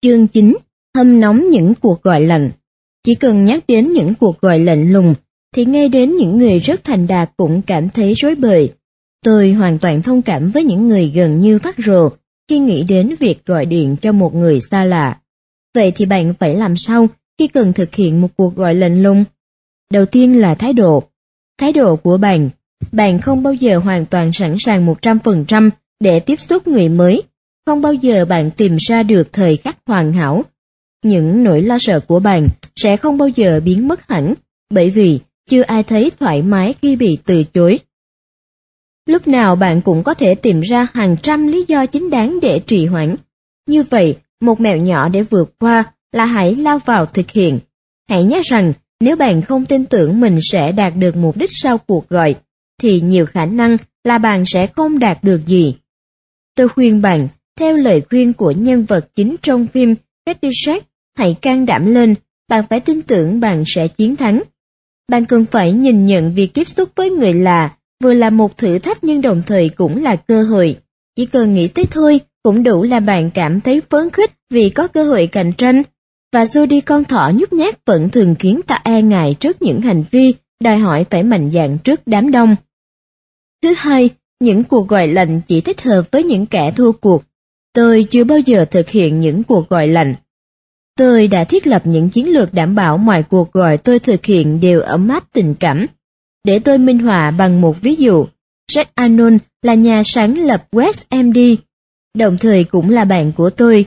Chương 9. Hâm nóng những cuộc gọi lạnh. Chỉ cần nhắc đến những cuộc gọi lạnh lùng, thì ngay đến những người rất thành đạt cũng cảm thấy rối bời. Tôi hoàn toàn thông cảm với những người gần như phát rồ khi nghĩ đến việc gọi điện cho một người xa lạ. Vậy thì bạn phải làm sao khi cần thực hiện một cuộc gọi lạnh lùng? Đầu tiên là thái độ. Thái độ của bạn. Bạn không bao giờ hoàn toàn sẵn sàng 100% để tiếp xúc người mới. Không bao giờ bạn tìm ra được thời khắc hoàn hảo. Những nỗi lo sợ của bạn sẽ không bao giờ biến mất hẳn, bởi vì chưa ai thấy thoải mái khi bị từ chối. Lúc nào bạn cũng có thể tìm ra hàng trăm lý do chính đáng để trì hoãn. Như vậy, một mẹo nhỏ để vượt qua là hãy lao vào thực hiện. Hãy nhớ rằng nếu bạn không tin tưởng mình sẽ đạt được mục đích sau cuộc gọi, thì nhiều khả năng là bạn sẽ không đạt được gì. Tôi khuyên bạn, theo lời khuyên của nhân vật chính trong phim Caddyshack, hãy can đảm lên, bạn phải tin tưởng bạn sẽ chiến thắng. Bạn cần phải nhìn nhận việc tiếp xúc với người lạ vừa là một thử thách nhưng đồng thời cũng là cơ hội. Chỉ cần nghĩ tới thôi cũng đủ là bạn cảm thấy phấn khích vì có cơ hội cạnh tranh. Và Jody con thỏ nhút nhát vẫn thường khiến ta e ngại trước những hành vi đòi hỏi phải mạnh dạn trước đám đông. Thứ hai, những cuộc gọi lạnh chỉ thích hợp với những kẻ thua cuộc. Tôi chưa bao giờ thực hiện những cuộc gọi lạnh. Tôi đã thiết lập những chiến lược đảm bảo mọi cuộc gọi tôi thực hiện đều ấm áp tình cảm. Để tôi minh họa bằng một ví dụ, Jack Arnold là nhà sáng lập WebMD, đồng thời cũng là bạn của tôi.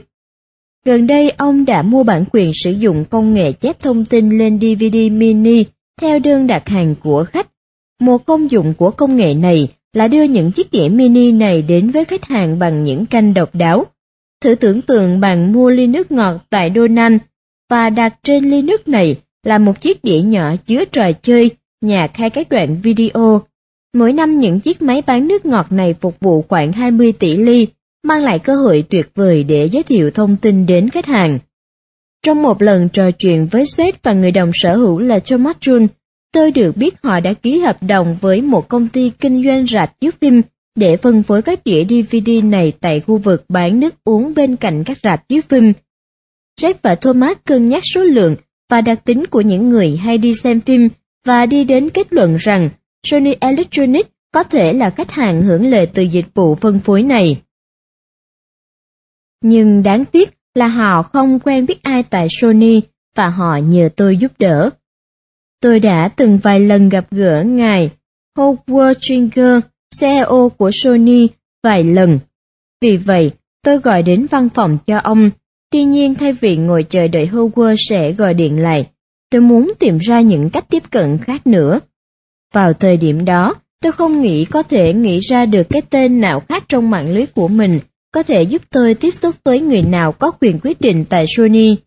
Gần đây ông đã mua bản quyền sử dụng công nghệ chép thông tin lên DVD mini theo đơn đặt hàng của khách. Một công dụng của công nghệ này là đưa những chiếc đĩa mini này đến với khách hàng bằng những canh độc đáo. Thử tưởng tượng bạn mua ly nước ngọt tại Donald và đặt trên ly nước này là một chiếc đĩa nhỏ chứa trò chơi, nhạc hay các đoạn video. Mỗi năm những chiếc máy bán nước ngọt này phục vụ khoảng 20 tỷ ly, mang lại cơ hội tuyệt vời để giới thiệu thông tin đến khách hàng. Trong một lần trò chuyện với sếp và người đồng sở hữu là Thomas June, tôi được biết họ đã ký hợp đồng với một công ty kinh doanh rạp chiếu phim để phân phối các đĩa DVD này tại khu vực bán nước uống bên cạnh các rạp chiếu phim. Jack và Thomas cân nhắc số lượng và đặc tính của những người hay đi xem phim và đi đến kết luận rằng Sony Electronics có thể là khách hàng hưởng lợi từ dịch vụ phân phối này. Nhưng đáng tiếc là họ không quen biết ai tại Sony và họ nhờ tôi giúp đỡ. Tôi đã từng vài lần gặp gỡ ngài Howard Stringer, CEO của Sony, vài lần. Vì vậy, tôi gọi đến văn phòng cho ông. Tuy nhiên thay vì ngồi chờ đợi Howard sẽ gọi điện lại, tôi muốn tìm ra những cách tiếp cận khác nữa. Vào thời điểm đó, tôi không nghĩ có thể nghĩ ra được cái tên nào khác trong mạng lưới của mình có thể giúp tôi tiếp xúc với người nào có quyền quyết định tại Sony.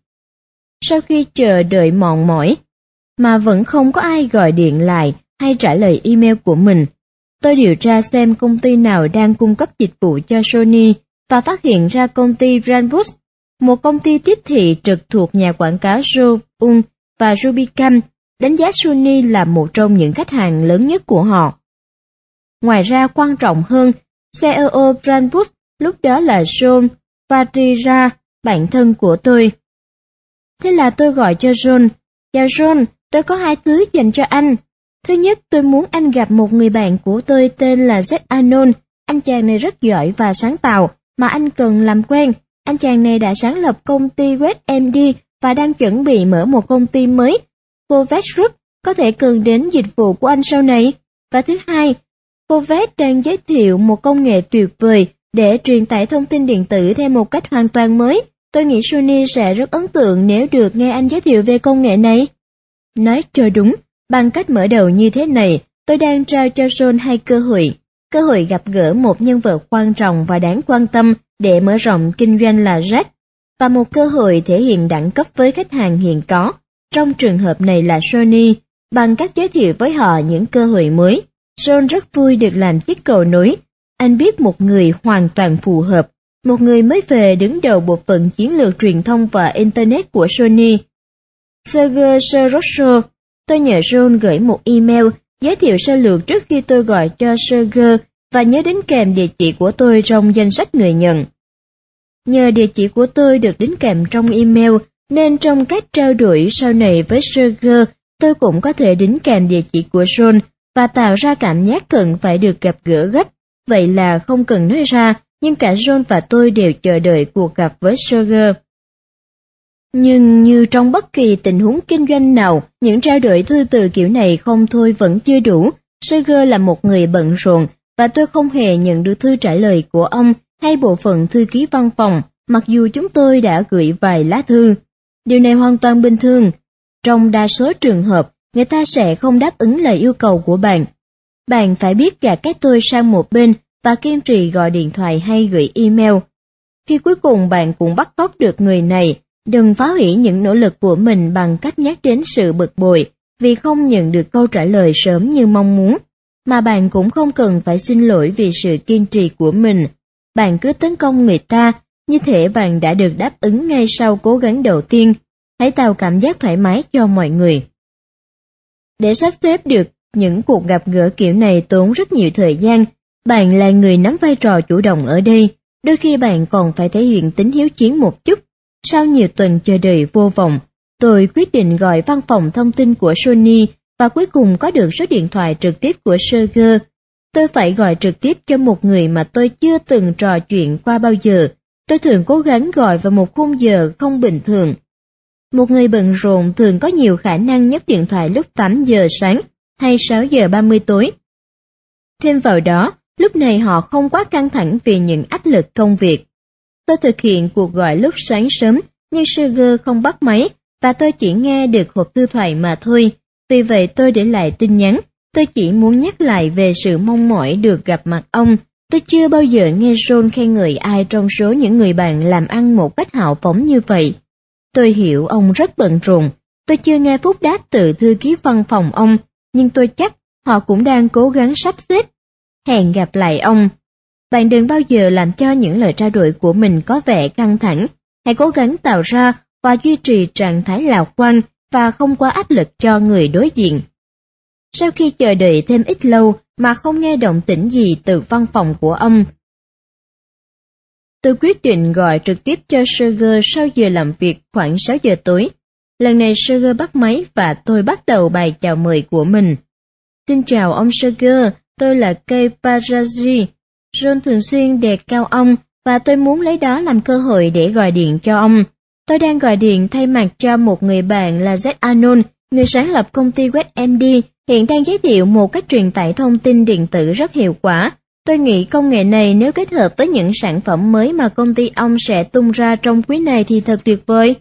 Sau khi chờ đợi mòn mỏi, mà vẫn không có ai gọi điện lại hay trả lời email của mình, tôi điều tra xem công ty nào đang cung cấp dịch vụ cho Sony và phát hiện ra công ty Randbus, một công ty tiếp thị trực thuộc nhà quảng cáo Joe Ung và Rubicam, đánh giá Sony là một trong những khách hàng lớn nhất của họ. Ngoài ra quan trọng hơn, CEO Randbus lúc đó là John Vadira, bạn thân của tôi. Thế là tôi gọi cho John. Chào John, tôi có hai thứ dành cho anh. Thứ nhất, tôi muốn anh gặp một người bạn của tôi tên là Jack Arnold. Anh chàng này rất giỏi và sáng tạo, mà anh cần làm quen. Anh chàng này đã sáng lập công ty WebMD và đang chuẩn bị mở một công ty mới, Covex Group, có thể cần đến dịch vụ của anh sau này. Và thứ hai, Covex đang giới thiệu một công nghệ tuyệt vời để truyền tải thông tin điện tử theo một cách hoàn toàn mới. Tôi nghĩ Sony sẽ rất ấn tượng nếu được nghe anh giới thiệu về công nghệ này. Nói cho đúng, bằng cách mở đầu như thế này, tôi đang trao cho John hai cơ hội gặp gỡ một nhân vật quan trọng và đáng quan tâm để mở rộng kinh doanh là Jack, và một cơ hội thể hiện đẳng cấp với khách hàng hiện có, trong trường hợp này là Sony, bằng cách giới thiệu với họ những cơ hội mới. John rất vui được làm chiếc cầu nối. Anh biết một người hoàn toàn phù hợp, một người mới về đứng đầu bộ phận chiến lược truyền thông và Internet của Sony. Sergey Sorosso. Tôi nhờ John gửi một email giới thiệu sơ lược trước khi tôi gọi cho Sergey và nhớ đến kèm địa chỉ của tôi trong danh sách người nhận. Nhờ địa chỉ của tôi được đính kèm trong email, nên trong các trao đổi sau này với Sergei, tôi cũng có thể đính kèm địa chỉ của John và tạo ra cảm giác cần phải được gặp gỡ gấp. Vậy là không cần nói ra, nhưng cả John và tôi đều chờ đợi cuộc gặp với Sergei. Nhưng như trong bất kỳ tình huống kinh doanh nào, những trao đổi thư từ kiểu này không thôi vẫn chưa đủ. Sergei là một người bận rộn, và tôi không hề nhận được thư trả lời của ông hay bộ phận thư ký văn phòng, mặc dù chúng tôi đã gửi vài lá thư. Điều này hoàn toàn bình thường. Trong đa số trường hợp, người ta sẽ không đáp ứng lời yêu cầu của bạn. Bạn phải biết gạt cái tôi sang một bên và kiên trì gọi điện thoại hay gửi email. Khi cuối cùng bạn cũng bắt cóc được người này, đừng phá hủy những nỗ lực của mình bằng cách nhắc đến sự bực bội vì không nhận được câu trả lời sớm như mong muốn, mà bạn cũng không cần phải xin lỗi vì sự kiên trì của mình. Bạn cứ tấn công người ta, như thể bạn đã được đáp ứng ngay sau cố gắng đầu tiên. Hãy tạo cảm giác thoải mái cho mọi người. Để sắp xếp được những cuộc gặp gỡ kiểu này tốn rất nhiều thời gian. Bạn là người nắm vai trò chủ động ở đây. Đôi khi bạn còn phải thể hiện tính hiếu chiến một chút. Sau nhiều tuần chờ đợi vô vọng, tôi quyết định gọi văn phòng thông tin của Sony và cuối cùng có được số điện thoại trực tiếp của Sergei. Tôi phải gọi trực tiếp cho một người mà tôi chưa từng trò chuyện qua bao giờ. Tôi thường cố gắng gọi vào một khung giờ không bình thường. Một người bận rộn thường có nhiều khả năng nhấc điện thoại lúc 8 giờ sáng hay 6 giờ 30 tối. Thêm vào đó, lúc này họ không quá căng thẳng vì những áp lực công việc. Tôi thực hiện cuộc gọi lúc sáng sớm, nhưng Sergei không bắt máy và tôi chỉ nghe được hộp thư thoại mà thôi. Vì vậy tôi để lại tin nhắn. Tôi chỉ muốn nhắc lại về sự mong mỏi được gặp mặt ông. Tôi chưa bao giờ nghe John khen ngợi ai trong số những người bạn làm ăn một cách hào phóng như vậy. Tôi hiểu ông rất bận rộn. Tôi chưa nghe phúc đáp từ thư ký văn phòng ông, nhưng tôi chắc họ cũng đang cố gắng sắp xếp. Hẹn gặp lại ông. Bạn đừng bao giờ làm cho những lời trao đổi của mình có vẻ căng thẳng. Hãy cố gắng tạo ra và duy trì trạng thái lạc quan và không quá áp lực cho người đối diện. Sau khi chờ đợi thêm ít lâu mà không nghe động tĩnh gì từ văn phòng của ông, tôi quyết định gọi trực tiếp cho Sergei sau giờ làm việc khoảng 6 giờ tối. Lần này Sergei bắt máy và tôi bắt đầu bài chào mời của mình. Xin chào ông Sergei, tôi là Kei Paraji. John thường xuyên đề cao ông và tôi muốn lấy đó làm cơ hội để gọi điện cho ông. Tôi đang gọi điện thay mặt cho một người bạn là Z Anon, người sáng lập công ty WebMD, hiện đang giới thiệu một cách truyền tải thông tin điện tử rất hiệu quả. Tôi nghĩ công nghệ này nếu kết hợp với những sản phẩm mới mà công ty ông sẽ tung ra trong quý này thì thật tuyệt vời.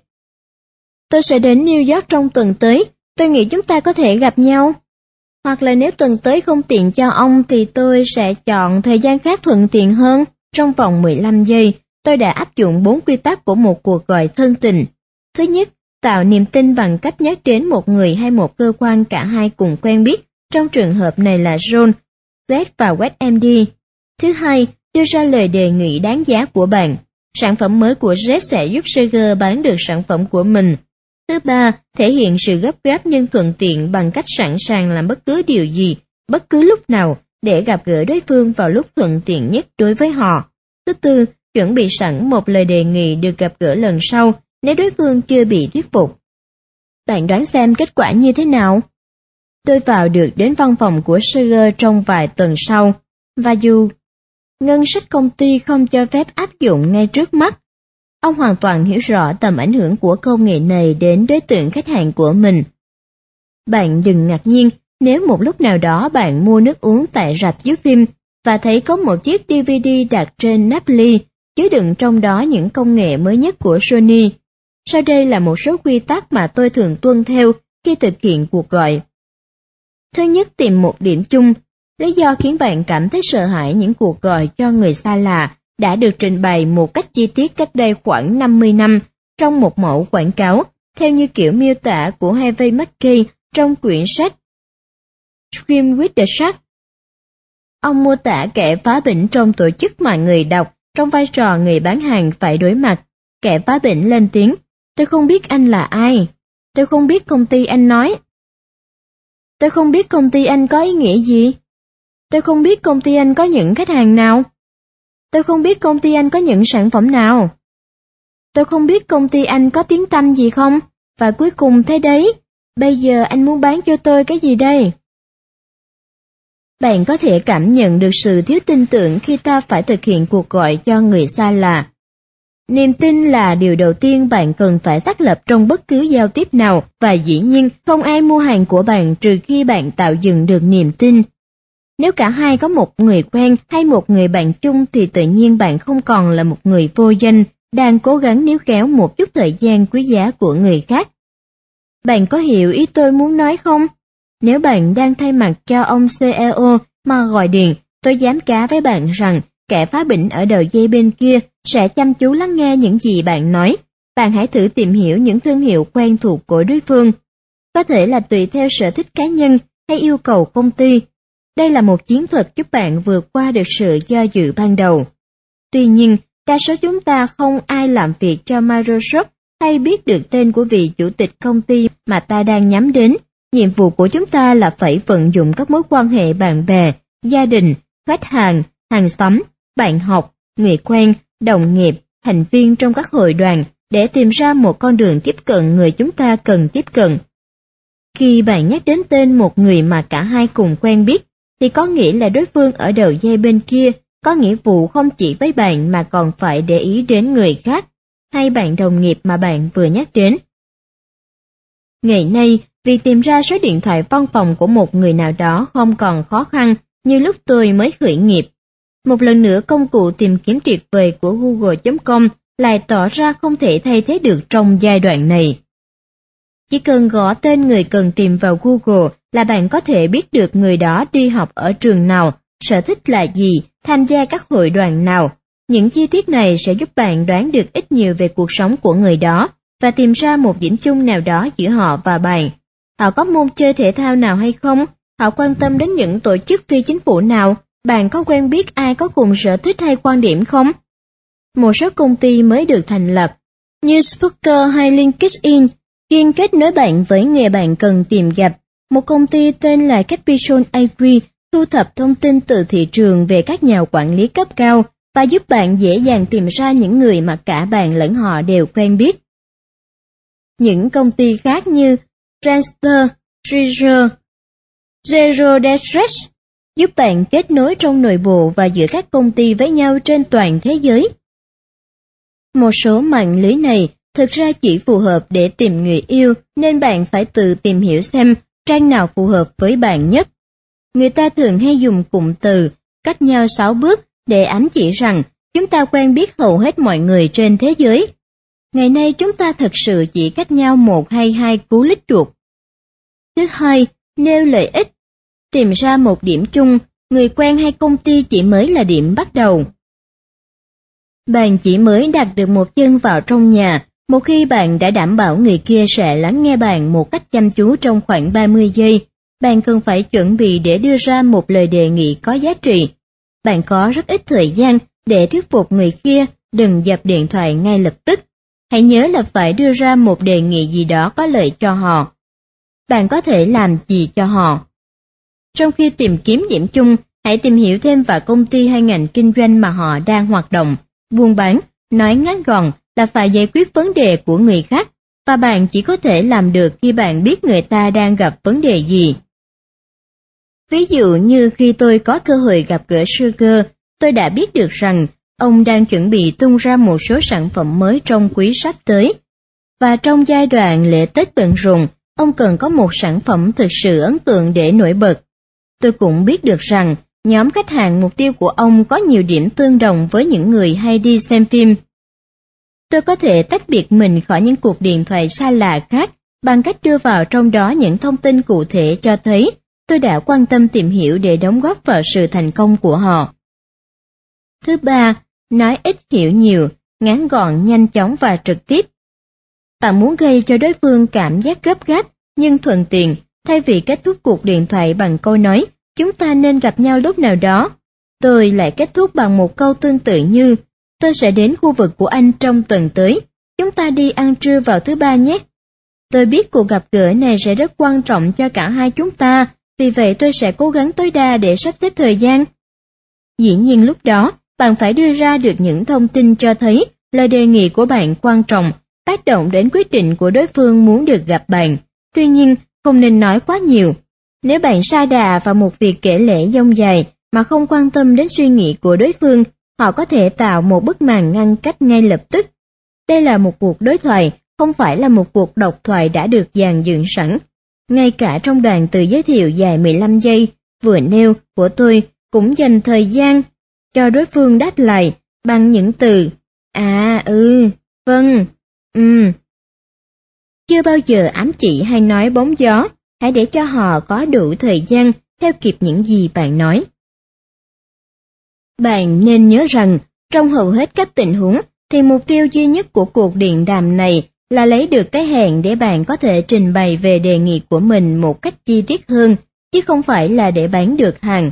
Tôi sẽ đến New York trong tuần tới, tôi nghĩ chúng ta có thể gặp nhau. Hoặc là nếu tuần tới không tiện cho ông thì tôi sẽ chọn thời gian khác thuận tiện hơn. Trong vòng 15 giây, tôi đã áp dụng 4 quy tắc của một cuộc gọi thân tình. Thứ nhất, tạo niềm tin bằng cách nhắc đến một người hay một cơ quan cả hai cùng quen biết, trong trường hợp này là John, Z và WebMD. Thứ hai, đưa ra lời đề nghị đáng giá của bạn. Sản phẩm mới của Z sẽ giúp Sergei bán được sản phẩm của mình. Thứ ba, thể hiện sự gấp gáp nhưng thuận tiện bằng cách sẵn sàng làm bất cứ điều gì, bất cứ lúc nào, để gặp gỡ đối phương vào lúc thuận tiện nhất đối với họ. Thứ tư, chuẩn bị sẵn một lời đề nghị được gặp gỡ lần sau nếu đối phương chưa bị thuyết phục. Bạn đoán xem kết quả như thế nào? Tôi vào được đến văn phòng của Sergei trong vài tuần sau, và dù ngân sách công ty không cho phép áp dụng ngay trước mắt, ông hoàn toàn hiểu rõ tầm ảnh hưởng của công nghệ này đến đối tượng khách hàng của mình. Bạn đừng ngạc nhiên nếu một lúc nào đó bạn mua nước uống tại rạp chiếu phim và thấy có một chiếc DVD đặt trên nắp ly, chứa đựng trong đó những công nghệ mới nhất của Sony. Sau đây là một số quy tắc mà tôi thường tuân theo khi thực hiện cuộc gọi. Thứ nhất, tìm một điểm chung. Lý do khiến bạn cảm thấy sợ hãi những cuộc gọi cho người xa lạ đã được trình bày một cách chi tiết cách đây khoảng 50 năm trong một mẫu quảng cáo, theo như kiểu miêu tả của Harvey Mackay trong quyển sách Scream with the Shark. Ông mô tả kẻ phá bỉnh trong tổ chức mà người đọc trong vai trò người bán hàng phải đối mặt. Kẻ phá bỉnh lên tiếng, tôi không biết anh là ai. Tôi không biết công ty anh nói. Tôi không biết công ty anh có ý nghĩa gì. Tôi không biết công ty anh có những khách hàng nào. Tôi không biết công ty anh có những sản phẩm nào. tôi không biết công ty anh có tiếng tăm gì không? Và cuối cùng thế đấy, bây giờ anh muốn bán cho tôi cái gì đây? Bạn có thể cảm nhận được sự thiếu tin tưởng khi ta phải thực hiện cuộc gọi cho người xa lạ. Niềm tin là điều đầu tiên bạn cần phải xác lập trong bất cứ giao tiếp nào, và dĩ nhiên không ai mua hàng của bạn trừ khi bạn tạo dựng được niềm tin. Nếu cả hai có một người quen hay một người bạn chung thì tự nhiên bạn không còn là một người vô danh, đang cố gắng níu kéo một chút thời gian quý giá của người khác. Bạn có hiểu ý tôi muốn nói không? Nếu bạn đang thay mặt cho ông CEO mà gọi điện, tôi dám cá với bạn rằng kẻ phá bỉnh ở đầu dây bên kia sẽ chăm chú lắng nghe những gì bạn nói. Bạn hãy thử tìm hiểu những thương hiệu quen thuộc của đối phương. Có thể là tùy theo sở thích cá nhân hay yêu cầu công ty. Đây là một chiến thuật giúp bạn vượt qua được sự do dự ban đầu. Tuy nhiên, đa số chúng ta không ai làm việc cho Microsoft hay biết được tên của vị chủ tịch công ty mà ta đang nhắm đến. Nhiệm vụ của chúng ta là phải vận dụng các mối quan hệ bạn bè, gia đình, khách hàng, hàng xóm, bạn học, người quen, đồng nghiệp, thành viên trong các hội đoàn để tìm ra một con đường tiếp cận người chúng ta cần tiếp cận. Khi bạn nhắc đến tên một người mà cả hai cùng quen biết, thì có nghĩa là đối phương ở đầu dây bên kia có nghĩa vụ không chỉ với bạn mà còn phải để ý đến người khác, hay bạn đồng nghiệp mà bạn vừa nhắc đến. Ngày nay, việc tìm ra số điện thoại văn phòng của một người nào đó không còn khó khăn như lúc tôi mới khởi nghiệp. Một lần nữa công cụ tìm kiếm tuyệt vời của Google.com lại tỏ ra không thể thay thế được trong giai đoạn này. Chỉ cần gõ tên người cần tìm vào Google là bạn có thể biết được người đó đi học ở trường nào, sở thích là gì, tham gia các hội đoàn nào. Những chi tiết này sẽ giúp bạn đoán được ít nhiều về cuộc sống của người đó và tìm ra một điểm chung nào đó giữa họ và bạn. Họ có môn chơi thể thao nào hay không? Họ quan tâm đến những tổ chức phi chính phủ nào? Bạn có quen biết ai có cùng sở thích hay quan điểm không? Một số công ty mới được thành lập, như Spooker hay LinkedIn, chuyên kết nối bạn với người bạn cần tìm gặp. Một công ty tên là Capital IQ thu thập thông tin từ thị trường về các nhà quản lý cấp cao và giúp bạn dễ dàng tìm ra những người mà cả bạn lẫn họ đều quen biết. Những công ty khác như Friendster, Treasure, Zero Distress giúp bạn kết nối trong nội bộ và giữa các công ty với nhau trên toàn thế giới. Một số mạng lưới này thực ra chỉ phù hợp để tìm người yêu, nên bạn phải tự tìm hiểu xem trang nào phù hợp với bạn nhất. Người ta thường hay dùng cụm từ cách nhau 6 bước để ám chỉ rằng chúng ta quen biết hầu hết mọi người trên thế giới. Ngày nay chúng ta thực sự chỉ cách nhau 1 hay 2 cú lích chuột. Thứ hai, nêu lợi ích. Tìm ra một điểm chung, người quen hay công ty chỉ mới là điểm bắt đầu. Bạn chỉ mới đặt được một chân vào trong nhà, một khi bạn đã đảm bảo người kia sẽ lắng nghe bạn một cách chăm chú trong khoảng 30 giây, bạn cần phải chuẩn bị để đưa ra một lời đề nghị có giá trị. Bạn có rất ít thời gian để thuyết phục người kia đừng dập điện thoại ngay lập tức. Hãy nhớ là phải đưa ra một đề nghị gì đó có lợi cho họ. Bạn có thể làm gì cho họ? Trong khi tìm kiếm điểm chung, hãy tìm hiểu thêm vào công ty hay ngành kinh doanh mà họ đang hoạt động. Buôn bán, nói ngắn gọn là phải giải quyết vấn đề của người khác, và bạn chỉ có thể làm được khi bạn biết người ta đang gặp vấn đề gì. Ví dụ như khi tôi có cơ hội gặp gỡ Sugar, tôi đã biết được rằng ông đang chuẩn bị tung ra một số sản phẩm mới trong quý sắp tới. Và trong giai đoạn lễ Tết bận rộn, ông cần có một sản phẩm thực sự ấn tượng để nổi bật. Tôi cũng biết được rằng nhóm khách hàng mục tiêu của ông có nhiều điểm tương đồng với những người hay đi xem phim. Tôi có thể tách biệt mình khỏi những cuộc điện thoại xa lạ khác bằng cách đưa vào trong đó những thông tin cụ thể cho thấy tôi đã quan tâm tìm hiểu để đóng góp vào sự thành công của họ. Thứ ba, nói ít hiểu nhiều, ngắn gọn, nhanh chóng và trực tiếp. Bạn muốn gây cho đối phương cảm giác gấp gáp nhưng thuận tiện, thay vì kết thúc cuộc điện thoại bằng câu nói chúng ta nên gặp nhau lúc nào đó. Tôi lại kết thúc bằng một câu tương tự như tôi sẽ đến khu vực của anh trong tuần tới, chúng ta đi ăn trưa vào thứ Ba nhé. Tôi biết cuộc gặp gỡ này sẽ rất quan trọng cho cả hai chúng ta, vì vậy tôi sẽ cố gắng tối đa để sắp xếp thời gian. Dĩ nhiên lúc đó, bạn phải đưa ra được những thông tin cho thấy lời đề nghị của bạn quan trọng, tác động đến quyết định của đối phương muốn được gặp bạn. Tuy nhiên, không nên nói quá nhiều. Nếu bạn sa đà vào một việc kể lể dông dài mà không quan tâm đến suy nghĩ của đối phương, họ có thể tạo một bức màn ngăn cách ngay lập tức. Đây là một cuộc đối thoại, không phải là một cuộc độc thoại đã được dàn dựng sẵn. Ngay cả trong đoạn từ giới thiệu dài 15 giây vừa nêu của tôi cũng dành thời gian cho đối phương đáp lại bằng những từ vâng, Chưa bao giờ ám chỉ hay nói bóng gió, hãy để cho họ có đủ thời gian theo kịp những gì bạn nói. Bạn nên nhớ rằng, trong hầu hết các tình huống, thì mục tiêu duy nhất của cuộc điện đàm này là lấy được cái hẹn để bạn có thể trình bày về đề nghị của mình một cách chi tiết hơn, chứ không phải là để bán được hàng.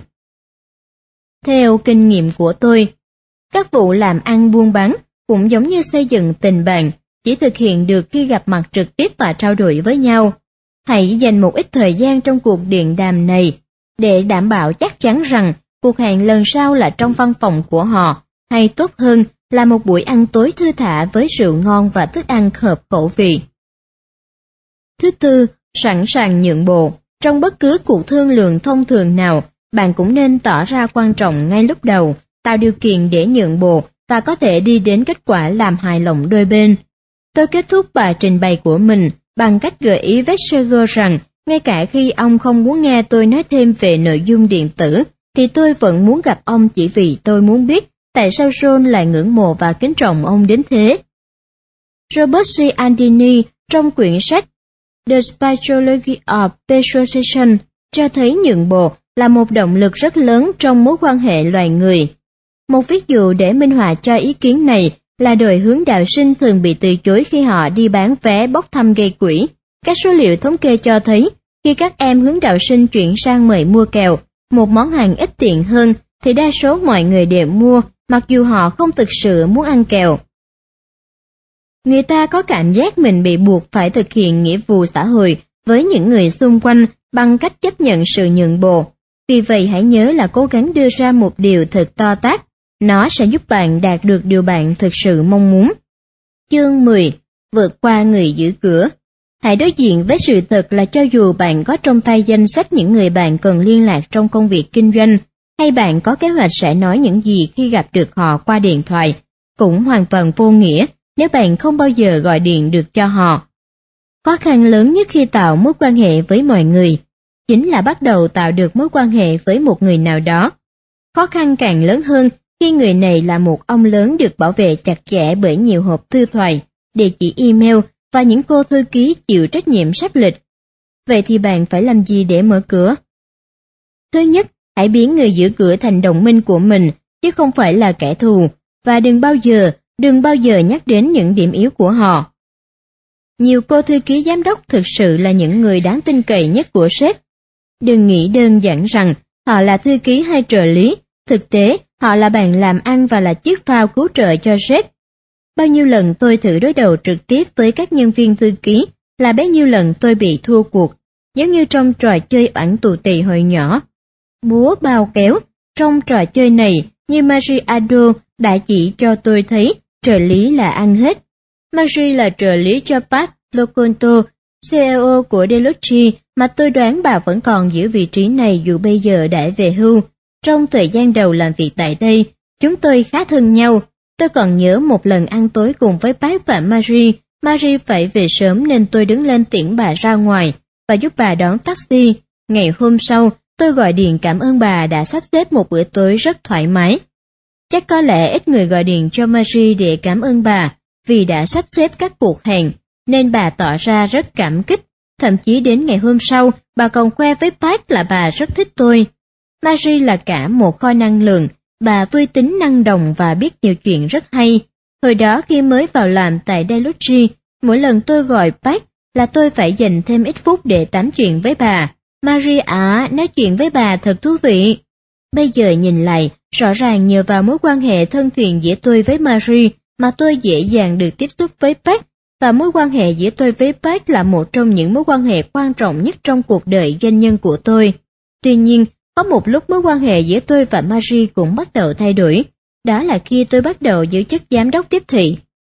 Theo kinh nghiệm của tôi, các vụ làm ăn buôn bán cũng giống như xây dựng tình bạn, chỉ thực hiện được khi gặp mặt trực tiếp và trao đổi với nhau. Hãy dành một ít thời gian trong cuộc điện đàm này để đảm bảo chắc chắn rằng cuộc hẹn lần sau là trong văn phòng của họ, hay tốt hơn là một buổi ăn tối thư thả với rượu ngon và thức ăn hợp khẩu vị. Thứ tư, sẵn sàng nhượng bộ. Trong bất cứ cuộc thương lượng thông thường nào, bạn cũng nên tỏ ra quan trọng ngay lúc đầu, tạo điều kiện để nhượng bộ và có thể đi đến kết quả làm hài lòng đôi bên. Tôi kết thúc bài trình bày của mình bằng cách gợi ý Westerger rằng ngay cả khi ông không muốn nghe tôi nói thêm về nội dung điện tử, thì tôi vẫn muốn gặp ông chỉ vì tôi muốn biết tại sao John lại ngưỡng mộ và kính trọng ông đến thế. Robert Cialdini trong quyển sách The Psychology of Persuasion cho thấy nhượng bộ là một động lực rất lớn trong mối quan hệ loài người. Một ví dụ để minh họa cho ý kiến này là đội hướng đạo sinh thường bị từ chối khi họ đi bán vé bốc thăm gây quỹ. Các số liệu thống kê cho thấy, khi các em hướng đạo sinh chuyển sang mời mua kẹo, một món hàng ít tiền hơn, thì đa số mọi người đều mua, mặc dù họ không thực sự muốn ăn kẹo. Người ta có cảm giác mình bị buộc phải thực hiện nghĩa vụ xã hội với những người xung quanh bằng cách chấp nhận sự nhượng bộ. Vì vậy hãy nhớ là cố gắng đưa ra một điều thật to tát, nó sẽ giúp bạn đạt được điều bạn thực sự mong muốn. Chương 10. Vượt qua người giữ cửa. Hãy đối diện với sự thật là cho dù bạn có trong tay danh sách những người bạn cần liên lạc trong công việc kinh doanh, hay bạn có kế hoạch sẽ nói những gì khi gặp được họ qua điện thoại, cũng hoàn toàn vô nghĩa nếu bạn không bao giờ gọi điện được cho họ. Khó khăn lớn nhất khi tạo mối quan hệ với mọi người chính là bắt đầu tạo được mối quan hệ với một người nào đó. Khó khăn càng lớn hơn khi người này là một ông lớn được bảo vệ chặt chẽ bởi nhiều hộp thư thoại, địa chỉ email và những cô thư ký chịu trách nhiệm sắp lịch. Vậy thì bạn phải làm gì để mở cửa? Thứ nhất, hãy biến người giữ cửa thành đồng minh của mình, chứ không phải là kẻ thù, và đừng bao giờ nhắc đến những điểm yếu của họ. Nhiều cô thư ký giám đốc thực sự là những người đáng tin cậy nhất của sếp. Đừng nghĩ đơn giản rằng họ là thư ký hay trợ lý, thực tế họ là bạn làm ăn và là chiếc phao cứu trợ cho sếp. Bao nhiêu lần tôi thử đối đầu trực tiếp với các nhân viên thư ký là bấy nhiêu lần tôi bị thua cuộc, giống như trong trò chơi oẳn tù tì hồi nhỏ. Búa bao kéo, trong trò chơi này như Marie Ado đã chỉ cho tôi thấy trợ lý là ăn hết. Marie là trợ lý cho Pat Loconto, CEO của Deloitte, mà tôi đoán bà vẫn còn giữ vị trí này dù bây giờ đã về hưu. Trong thời gian đầu làm việc tại đây, chúng tôi khá thân nhau. Tôi còn nhớ một lần ăn tối cùng với Pat và Marie. Marie phải về sớm nên tôi đứng lên tiễn bà ra ngoài và giúp bà đón taxi. Ngày hôm sau, tôi gọi điện cảm ơn bà đã sắp xếp một bữa tối rất thoải mái. Chắc có lẽ ít người gọi điện cho Marie để cảm ơn bà vì đã sắp xếp các cuộc hẹn, nên bà tỏ ra rất cảm kích. Thậm chí đến ngày hôm sau, bà còn khoe với Pat là bà rất thích tôi. Marie là cả một kho năng lượng, bà vui tính năng động và biết nhiều chuyện rất hay. Hồi đó khi mới vào làm tại Deloitte, mỗi lần tôi gọi Pat là tôi phải dành thêm ít phút để tám chuyện với bà. Marie nói chuyện với bà thật thú vị. Bây giờ nhìn lại, rõ ràng nhờ vào mối quan hệ thân thiện giữa tôi với Marie mà tôi dễ dàng được tiếp xúc với Pat, và mối quan hệ giữa tôi với Pat là một trong những mối quan hệ quan trọng nhất trong cuộc đời doanh nhân của tôi. Tuy nhiên, có một lúc mối quan hệ giữa tôi và Marie cũng bắt đầu thay đổi. Đó là khi tôi bắt đầu giữ chức giám đốc tiếp thị.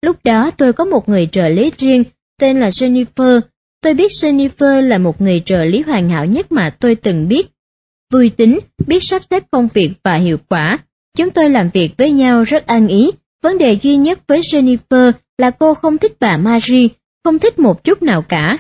Lúc đó tôi có một người trợ lý riêng, tên là Jennifer. Tôi biết Jennifer là một người trợ lý hoàn hảo nhất mà tôi từng biết. Vui tính, biết sắp xếp công việc và hiệu quả. Chúng tôi làm việc với nhau rất ăn ý. Vấn đề duy nhất với Jennifer là cô không thích bà Marie, không thích một chút nào cả.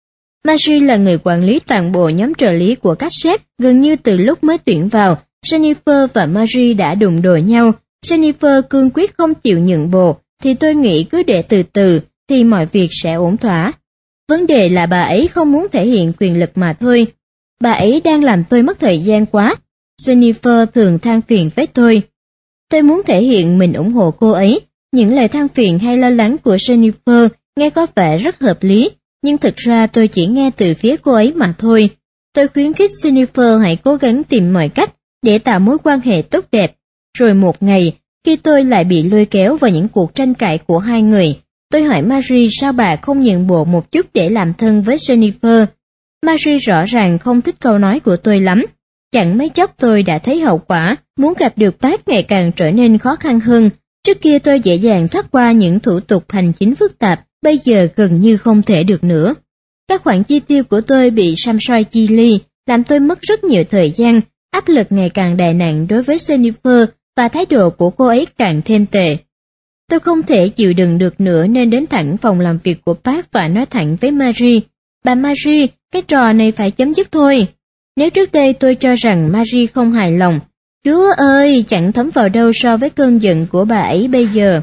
Marie là người quản lý toàn bộ nhóm trợ lý của các sếp, gần như từ lúc mới tuyển vào, Jennifer và Marie đã đụng độ nhau. Jennifer cương quyết không chịu nhượng bộ, thì tôi nghĩ cứ để từ từ, thì mọi việc sẽ ổn thỏa. Vấn đề là bà ấy không muốn thể hiện quyền lực mà thôi. Bà ấy đang làm tôi mất thời gian quá. Jennifer thường than phiền với tôi. Tôi muốn thể hiện mình ủng hộ cô ấy. Những lời than phiền hay lo lắng của Jennifer nghe có vẻ rất hợp lý, nhưng thực ra tôi chỉ nghe từ phía cô ấy mà thôi. Tôi khuyến khích Jennifer hãy cố gắng tìm mọi cách để tạo mối quan hệ tốt đẹp. Rồi một ngày, khi tôi lại bị lôi kéo vào những cuộc tranh cãi của hai người, tôi hỏi Marie sao bà không nhượng bộ một chút để làm thân với Jennifer. Marie rõ ràng không thích câu nói của tôi lắm. Chẳng mấy chốc tôi đã thấy hậu quả, muốn gặp được bác ngày càng trở nên khó khăn hơn. Trước kia tôi dễ dàng thoát qua những thủ tục hành chính phức tạp, bây giờ gần như không thể được nữa. Các khoản chi tiêu của tôi bị săm soi chi ly, làm tôi mất rất nhiều thời gian, áp lực ngày càng đè nặng đối với Jennifer và thái độ của cô ấy càng thêm tệ. Tôi không thể chịu đựng được nữa nên đến thẳng phòng làm việc của bác và nói thẳng với Marie. Bà Marie, cái trò này phải chấm dứt thôi. Nếu trước đây tôi cho rằng Marie không hài lòng, Chúa ơi, chẳng thấm vào đâu so với cơn giận của bà ấy bây giờ.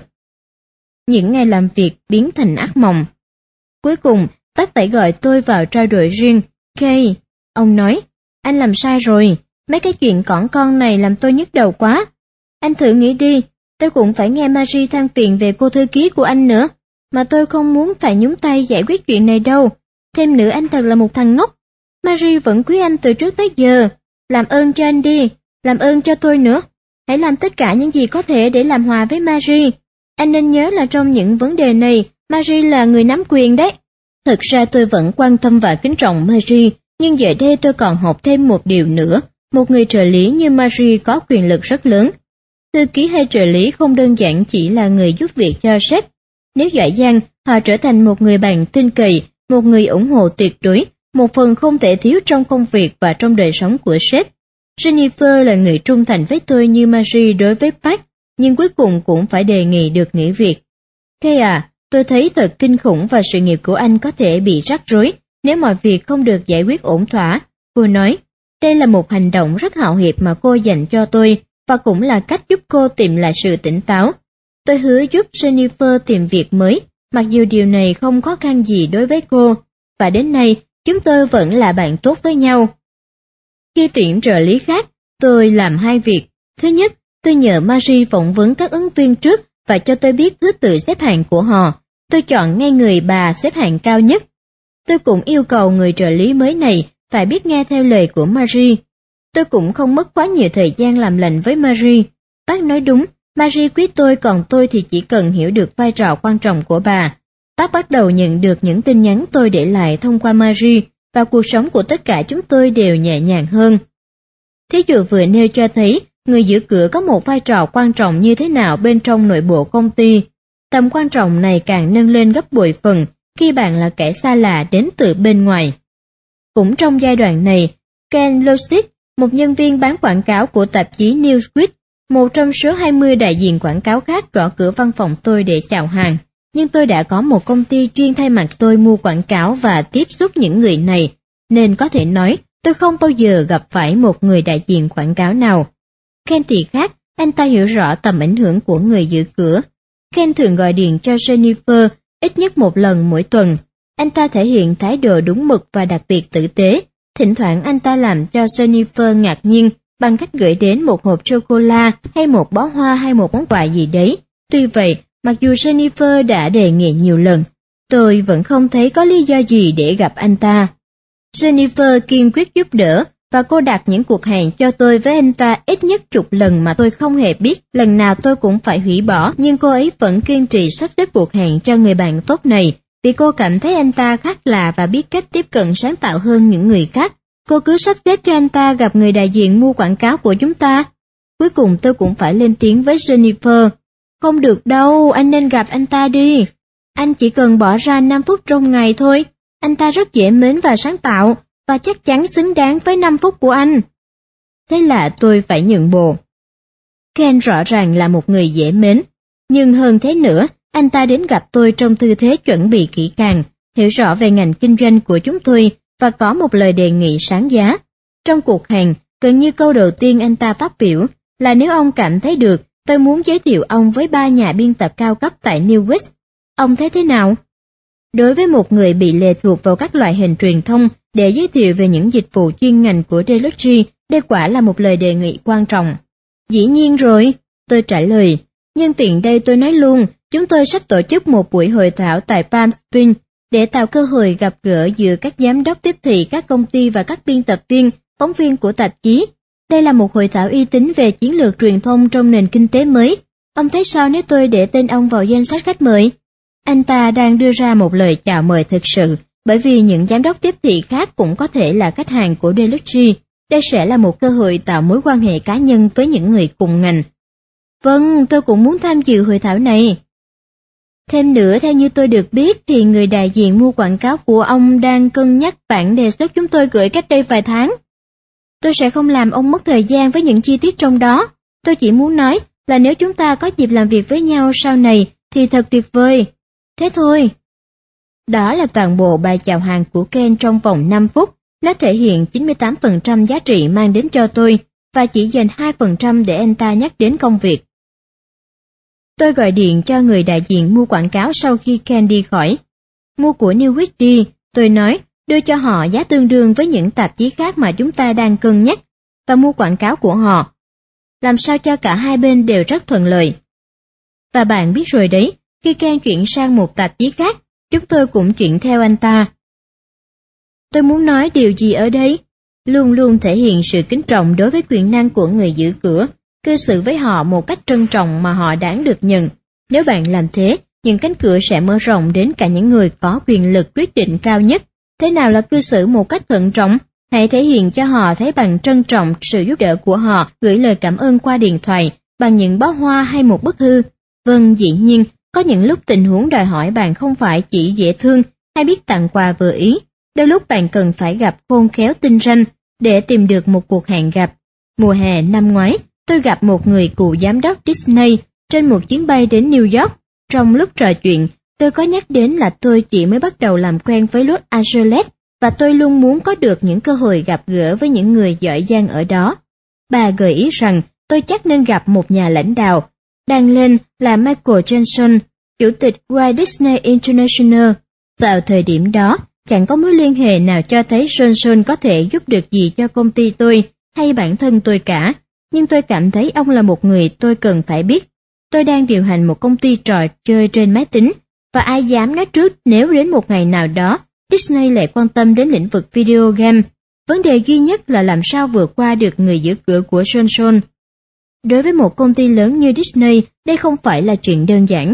Những ngày làm việc biến thành ác mộng. Cuối cùng, bác phải gọi tôi vào trao đổi riêng. Kay, ông nói, anh làm sai rồi, mấy cái chuyện cỏn con này làm tôi nhức đầu quá. Anh thử nghĩ đi, tôi cũng phải nghe Marie than phiền về cô thư ký của anh nữa, mà tôi không muốn phải nhúng tay giải quyết chuyện này đâu. Thêm nữa anh thật là một thằng ngốc. Marie vẫn quý anh từ trước tới giờ. Làm ơn cho anh đi, làm ơn cho tôi nữa. Hãy làm tất cả những gì có thể để làm hòa với Marie. Anh nên nhớ là trong những vấn đề này, Marie là người nắm quyền đấy. Thực ra tôi vẫn quan tâm và kính trọng Marie, nhưng giờ đây tôi còn học thêm một điều nữa. Một người trợ lý như Marie có quyền lực rất lớn. Thư ký hay trợ lý không đơn giản chỉ là người giúp việc cho sếp. Nếu giỏi giang, họ trở thành một người bạn tin cậy, một người ủng hộ tuyệt đối, một phần không thể thiếu trong công việc và trong đời sống của sếp. Jennifer là người trung thành với tôi như Marie đối với Pat, nhưng cuối cùng cũng phải đề nghị được nghỉ việc. Kay à, tôi thấy thật kinh khủng và sự nghiệp của anh có thể bị rắc rối nếu mọi việc không được giải quyết ổn thỏa. Cô nói, đây là một hành động rất hào hiệp mà cô dành cho tôi, và cũng là cách giúp cô tìm lại sự tỉnh táo. Tôi hứa giúp Jennifer tìm việc mới, mặc dù điều này không khó khăn gì đối với cô, và đến nay chúng tôi vẫn là bạn tốt với nhau. Khi tuyển trợ lý khác, tôi làm hai việc. Thứ nhất, tôi nhờ Marie phỏng vấn các ứng viên trước và cho tôi biết thứ tự xếp hạng của họ. Tôi chọn ngay người bà xếp hạng cao nhất. Tôi cũng yêu cầu người trợ lý mới này phải biết nghe theo lời của Marie. Tôi cũng không mất quá nhiều thời gian làm lành với Marie. Bác nói đúng, Marie quý tôi, còn tôi thì chỉ cần hiểu được vai trò quan trọng của bà. Bác bắt đầu nhận được những tin nhắn tôi để lại thông qua Marie, và cuộc sống của tất cả chúng tôi đều nhẹ nhàng hơn. Thí dụ vừa nêu cho thấy, người giữ cửa có một vai trò quan trọng như thế nào bên trong nội bộ công ty. Tầm quan trọng này càng nâng lên gấp bội phần khi bạn là kẻ xa lạ đến từ bên ngoài. Cũng trong giai đoạn này, Ken Lostick, một nhân viên bán quảng cáo của tạp chí Newsweek, một trong số 20 đại diện quảng cáo khác, gõ cửa văn phòng tôi để chào hàng. Nhưng tôi đã có một công ty chuyên thay mặt tôi mua quảng cáo và tiếp xúc những người này, nên có thể nói tôi không bao giờ gặp phải một người đại diện quảng cáo nào. Ken thì khác, anh ta hiểu rõ tầm ảnh hưởng của người giữ cửa. Ken thường gọi điện cho Jennifer ít nhất một lần mỗi tuần. Anh ta thể hiện thái độ đúng mực và đặc biệt tử tế. Thỉnh thoảng anh ta làm cho Jennifer ngạc nhiên bằng cách gửi đến một hộp sô-cô-la hay một bó hoa hay một món quà gì đấy. Tuy vậy, mặc dù Jennifer đã đề nghị nhiều lần, tôi vẫn không thấy có lý do gì để gặp anh ta. Jennifer kiên quyết giúp đỡ, và cô đặt những cuộc hẹn cho tôi với anh ta ít nhất chục lần mà tôi không hề biết. Lần nào tôi cũng phải hủy bỏ, nhưng cô ấy vẫn kiên trì sắp xếp cuộc hẹn cho người bạn tốt này, vì cô cảm thấy anh ta khác lạ và biết cách tiếp cận sáng tạo hơn những người khác. Cô cứ sắp xếp cho anh ta gặp người đại diện mua quảng cáo của chúng ta. Cuối cùng tôi cũng phải lên tiếng với Jennifer. Không được đâu, anh nên gặp anh ta đi. Anh chỉ cần bỏ ra 5 phút trong ngày thôi. Anh ta rất dễ mến và sáng tạo, và chắc chắn xứng đáng với 5 phút của anh. Thế là tôi phải nhượng bộ. Ken rõ ràng là một người dễ mến, nhưng hơn thế nữa, anh ta đến gặp tôi trong tư thế chuẩn bị kỹ càng, hiểu rõ về ngành kinh doanh của chúng tôi và có một lời đề nghị sáng giá. Trong cuộc hẹn, gần như câu đầu tiên anh ta phát biểu là nếu ông cảm thấy được, tôi muốn giới thiệu ông với 3 nhà biên tập cao cấp tại Newsweek. Ông thấy thế nào? Đối với một người bị lệ thuộc vào các loại hình truyền thông để giới thiệu về những dịch vụ chuyên ngành của Deloitte, đây quả là một lời đề nghị quan trọng. Dĩ nhiên rồi, tôi trả lời. Nhân tiện đây tôi nói luôn, chúng tôi sắp tổ chức một buổi hội thảo tại Palm Springs để tạo cơ hội gặp gỡ giữa các giám đốc tiếp thị các công ty và các biên tập viên, phóng viên của tạp chí. Đây là một hội thảo uy tín về chiến lược truyền thông trong nền kinh tế mới. Ông thấy sao nếu tôi để tên ông vào danh sách khách mời? Anh ta đang đưa ra một lời chào mời thực sự, bởi vì những giám đốc tiếp thị khác cũng có thể là khách hàng của Deloitte. Đây sẽ là một cơ hội tạo mối quan hệ cá nhân với những người cùng ngành. Vâng, tôi cũng muốn tham dự hội thảo này. Thêm nữa, theo như tôi được biết thì người đại diện mua quảng cáo của ông đang cân nhắc bản đề xuất chúng tôi gửi cách đây vài tháng. Tôi sẽ không làm ông mất thời gian với những chi tiết trong đó. Tôi chỉ muốn nói là nếu chúng ta có dịp làm việc với nhau sau này thì thật tuyệt vời. Thế thôi. Đó là toàn bộ bài chào hàng của Ken trong vòng 5 phút. Nó thể hiện 98% giá trị mang đến cho tôi và chỉ dành 2% để anh ta nhắc đến công việc. Tôi gọi điện cho người đại diện mua quảng cáo sau khi Ken đi khỏi. Mua của Newsweek đi, tôi nói, đưa cho họ giá tương đương với những tạp chí khác mà chúng ta đang cân nhắc, và mua quảng cáo của họ. Làm sao cho cả hai bên đều rất thuận lợi. Và bạn biết rồi đấy, khi Ken chuyển sang một tạp chí khác, chúng tôi cũng chuyển theo anh ta. Tôi muốn nói điều gì ở đây? Luôn luôn thể hiện sự kính trọng đối với quyền năng của người giữ cửa, cư xử với họ một cách trân trọng mà họ đáng được nhận. Nếu bạn làm thế, những cánh cửa sẽ mở rộng đến cả những người có quyền lực quyết định cao nhất. Thế nào là cư xử một cách thận trọng? Hãy thể hiện cho họ thấy bằng trân trọng sự giúp đỡ của họ, gửi lời cảm ơn qua điện thoại, bằng những bó hoa hay một bức thư. Vâng, dĩ nhiên, có những lúc tình huống đòi hỏi bạn không phải chỉ dễ thương hay biết tặng quà vừa ý. Đôi lúc bạn cần phải gặp khôn khéo tinh ranh để tìm được một cuộc hẹn gặp. Mùa hè năm ngoái, tôi gặp một người cựu giám đốc Disney trên một chuyến bay đến New York. Trong lúc trò chuyện, tôi có nhắc đến là tôi chỉ mới bắt đầu làm quen với Los Angeles và tôi luôn muốn có được những cơ hội gặp gỡ với những người giỏi giang ở đó. Bà gợi ý rằng tôi chắc nên gặp một nhà lãnh đạo. Đang lên là Michael Johnson, chủ tịch Walt Disney International. Vào thời điểm đó, chẳng có mối liên hệ nào cho thấy Johnson có thể giúp được gì cho công ty tôi hay bản thân tôi cả, nhưng tôi cảm thấy ông là một người tôi cần phải biết. Tôi đang điều hành một công ty trò chơi trên máy tính, và ai dám nói trước nếu đến một ngày nào đó Disney lại quan tâm đến lĩnh vực video game. Vấn đề duy nhất là làm sao vượt qua được người giữ cửa của Johnson. Đối với một công ty lớn như Disney, đây không phải là chuyện đơn giản.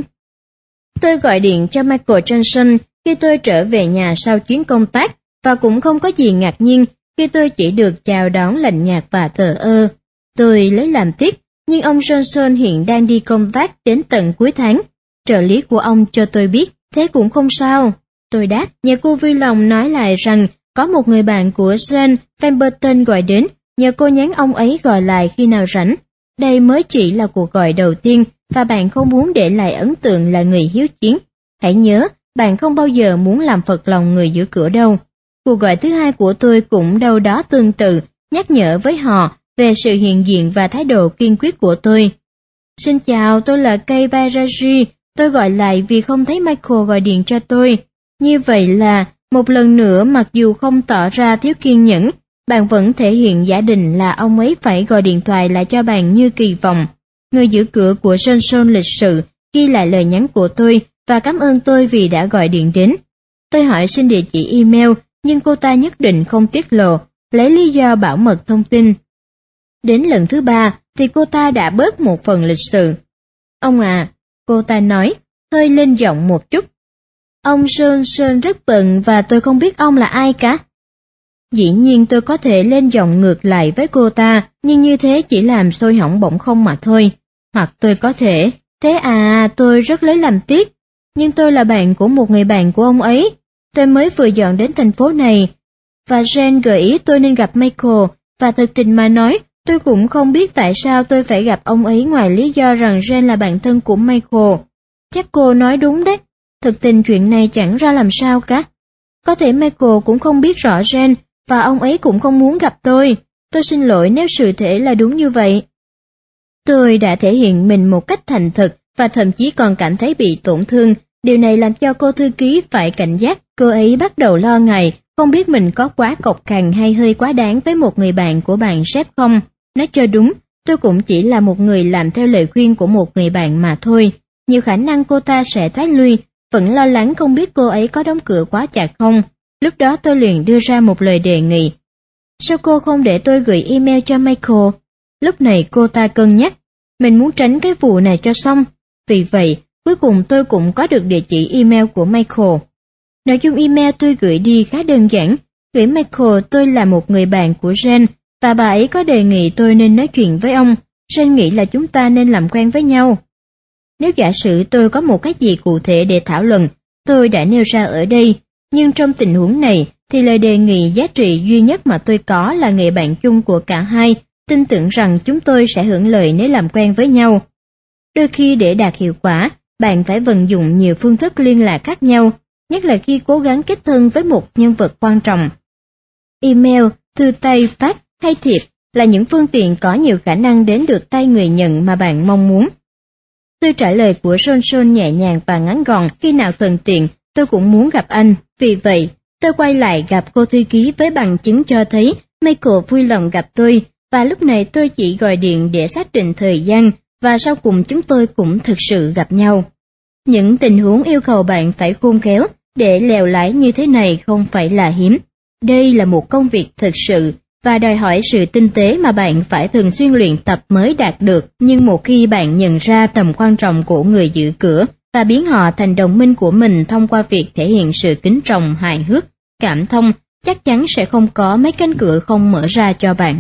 Tôi gọi điện cho Michael Johnson khi tôi trở về nhà sau chuyến công tác, và cũng không có gì ngạc nhiên khi tôi chỉ được chào đón lạnh nhạt và thờ ơ. Tôi lấy làm tiếc, nhưng ông Johnson hiện đang đi công tác đến tận cuối tháng. Trợ lý của ông cho tôi biết, thế cũng không sao. Tôi đáp, nhờ cô vui lòng nói lại rằng có một người bạn của Sean Pemberton gọi đến, nhờ cô nhắn ông ấy gọi lại khi nào rảnh. Đây mới chỉ là cuộc gọi đầu tiên, và bạn không muốn để lại ấn tượng là người hiếu chiến. Hãy nhớ, bạn không bao giờ muốn làm phật lòng người giữ cửa đâu. Cuộc gọi thứ hai của tôi cũng đâu đó tương tự, nhắc nhở với họ về sự hiện diện và thái độ kiên quyết của tôi. Xin chào, tôi là Kay Bairaji. Tôi gọi lại vì không thấy Michael gọi điện cho tôi. Như vậy là, một lần nữa mặc dù không tỏ ra thiếu kiên nhẫn, bạn vẫn thể hiện giả định là ông ấy phải gọi điện thoại lại cho bạn như kỳ vọng. Người giữ cửa của Johnson lịch sự ghi lại lời nhắn của tôi và cảm ơn tôi vì đã gọi điện đến. Tôi hỏi xin địa chỉ email, nhưng cô ta nhất định không tiết lộ, lấy lý do bảo mật thông tin. Đến lần thứ 3 thì cô ta đã bớt một phần lịch sự. Ông à, cô ta nói, hơi lên giọng một chút. Ông Johnson rất bận và tôi không biết ông là ai cả. Dĩ nhiên tôi có thể lên giọng ngược lại với cô ta, nhưng như thế chỉ làm sôi hỏng bỏng không mà thôi. Hoặc tôi có thể, Thế à, tôi rất lấy làm tiếc, nhưng tôi là bạn của một người bạn của ông ấy. Tôi mới vừa dọn đến thành phố này, và Jen gợi ý tôi nên gặp Michael, và thực tình mà nói, tôi cũng không biết tại sao tôi phải gặp ông ấy ngoài lý do rằng Jen là bạn thân của Michael. Chắc cô nói đúng đấy, thực tình chuyện này chẳng ra làm sao cả. Có thể Michael cũng không biết rõ Jen, và ông ấy cũng không muốn gặp tôi. Tôi xin lỗi nếu sự thể là đúng như vậy. Tôi đã thể hiện mình một cách thành thực, và thậm chí còn cảm thấy bị tổn thương. Điều này làm cho cô thư ký phải cảnh giác. Cô ấy bắt đầu lo ngại, không biết mình có quá cộc cằn hay hơi quá đáng với một người bạn của bạn sếp không. Nói cho đúng, tôi cũng chỉ là một người làm theo lời khuyên của một người bạn mà thôi. Nhiều khả năng cô ta sẽ thoái lui, vẫn lo lắng không biết cô ấy có đóng cửa quá chặt không. Lúc đó tôi liền đưa ra một lời đề nghị. Sao cô không để tôi gửi email cho Michael? Lúc này cô ta cân nhắc, mình muốn tránh cái vụ này cho xong. Vì vậy, cuối cùng tôi cũng có được địa chỉ email của Michael. Nội dung email tôi gửi đi khá đơn giản. Gửi Michael, tôi là một người bạn của Jen, và bà ấy có đề nghị tôi nên nói chuyện với ông. Jen nghĩ là chúng ta nên làm quen với nhau. Nếu giả sử tôi có một cái gì cụ thể để thảo luận, tôi đã nêu ra ở đây. Nhưng trong tình huống này, thì lời đề nghị giá trị duy nhất mà tôi có là người bạn chung của cả hai, tin tưởng rằng chúng tôi sẽ hưởng lợi nếu làm quen với nhau. Đôi khi để đạt hiệu quả, bạn phải vận dụng nhiều phương thức liên lạc khác nhau, nhất là khi cố gắng kết thân với một nhân vật quan trọng. Email, thư tay, fax hay thiệp là những phương tiện có nhiều khả năng đến được tay người nhận mà bạn mong muốn. Thư trả lời của Johnson nhẹ nhàng và ngắn gọn, khi nào thuận tiện, tôi cũng muốn gặp anh. Vì vậy, tôi quay lại gặp cô thư ký với bằng chứng cho thấy Michael vui lòng gặp tôi, và lúc này tôi chỉ gọi điện để xác định thời gian, và sau cùng chúng tôi cũng thực sự gặp nhau. Những tình huống yêu cầu bạn phải khôn khéo để lèo lái như thế này không phải là hiếm. Đây là một công việc thực sự và đòi hỏi sự tinh tế mà bạn phải thường xuyên luyện tập mới đạt được. Nhưng một khi bạn nhận ra tầm quan trọng của người giữ cửa và biến họ thành đồng minh của mình thông qua việc thể hiện sự kính trọng, hài hước, cảm thông, chắc chắn sẽ không có mấy cánh cửa không mở ra cho bạn.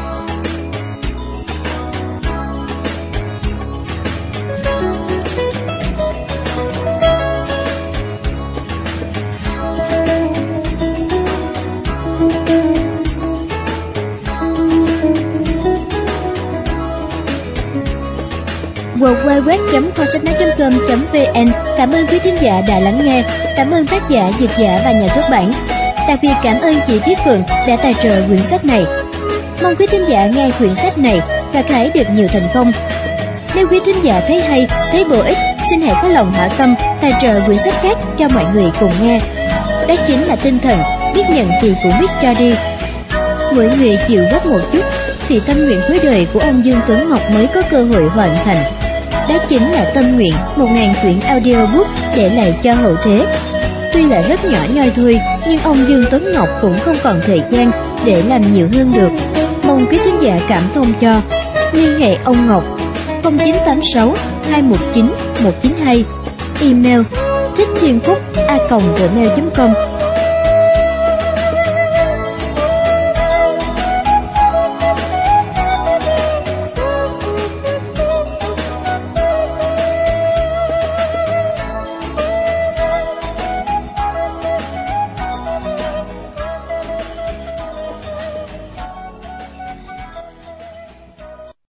www.kho-sách-nói.com.vn. Cảm ơn quý thính giả đã lắng nghe. Cảm ơn tác giả, dịch giả và nhà xuất bản. Đặc biệt cảm ơn chị Thúy Phượng đã tài trợ quyển sách này. Mong quý thính giả nghe quyển sách này gặt hái được nhiều thành công. Nếu quý thính giả thấy hay, thấy bổ ích, xin hãy có lòng hảo tâm tài trợ quyển sách khác cho mọi người cùng nghe. Đó chính là tinh thần biết nhận thì cũng biết cho đi. Mỗi người chịu góp một chút thì tâm nguyện cuối đời của ông Dương Tuấn Ngọc mới có cơ hội hoàn thành. Đó chính là tâm nguyện 1000 quyển audiobook để lại cho hậu thế. Tuy là rất nhỏ nhoi thôi, nhưng ông Dương Tuấn Ngọc cũng không còn thời gian để làm nhiều hơn được. Mong quý thính giả cảm thông cho. Liên hệ ông Ngọc 0986 219 192. Email thích thiên phúc @gmail.com.